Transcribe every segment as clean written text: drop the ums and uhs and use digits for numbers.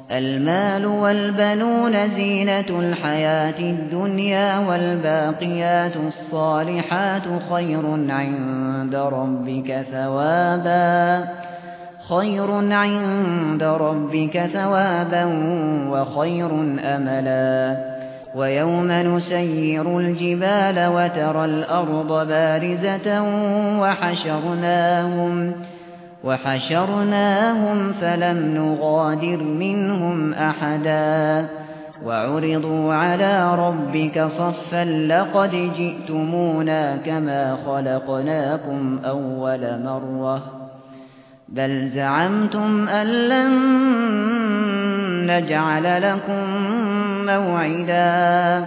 المال والبنون زينة الحياة الدنيا والباقيات الصالحات خير عند ربك ثوابا وخير أملا ويوم نسير الجبال وترى الأرض بارزة وحشرناهم فلم نغادر منهم أحدا وعرضوا على ربك صفا لقد جئتمونا كما خلقناكم أول مرة بل زعمتم أن لن نجعل لكم موعدا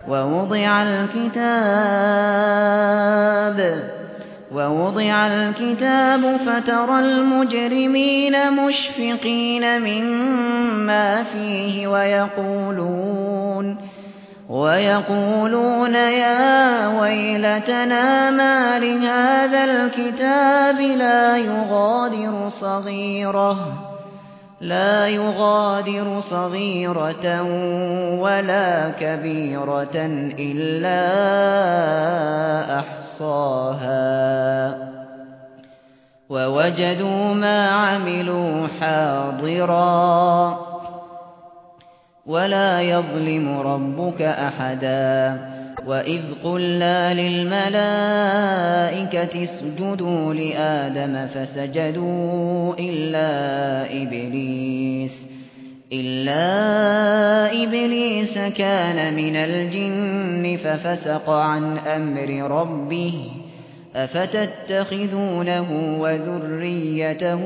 ووضع الكتاب فترى المجرمين مشفقين مما فيه ويقولون يا ويلتنا ما لهذا الكتاب لا يغادر صغيرة ولا كبيرة إلا أحصاها ووجدوا ما عملوا حاضرا ولا يظلم ربك أحدا وإذ قلنا للملائكة اسجدوا لآدم فسجدوا إلا إبليس كان من الجن ففسق عن أمر ربه أفتتخذونه وذريته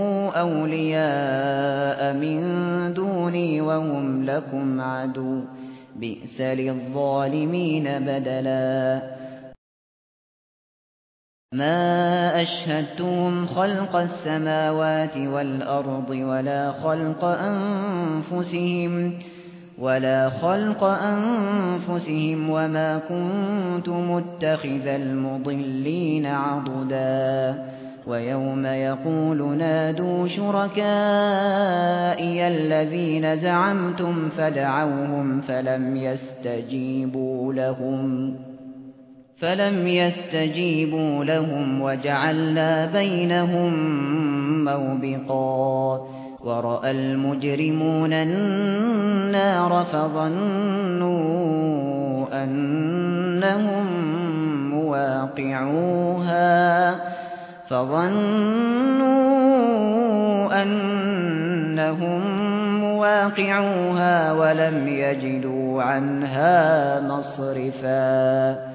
أولياء من دوني وهم لكم عدو بئس للظالمين بدلا ما أشهدتهم خلق السماوات والأرض ولا خلق أنفسهم وما كنت متخذ المضلين عضدا ويوم يقول نادوا شركائي الذين زعمتم فدعوهم فلم يستجيبوا لهم وجعلنا بينهم موبقا ورأى المجرمون النار فظنوا أنهم مواقعوها ولم يجدوا عنها مصرفا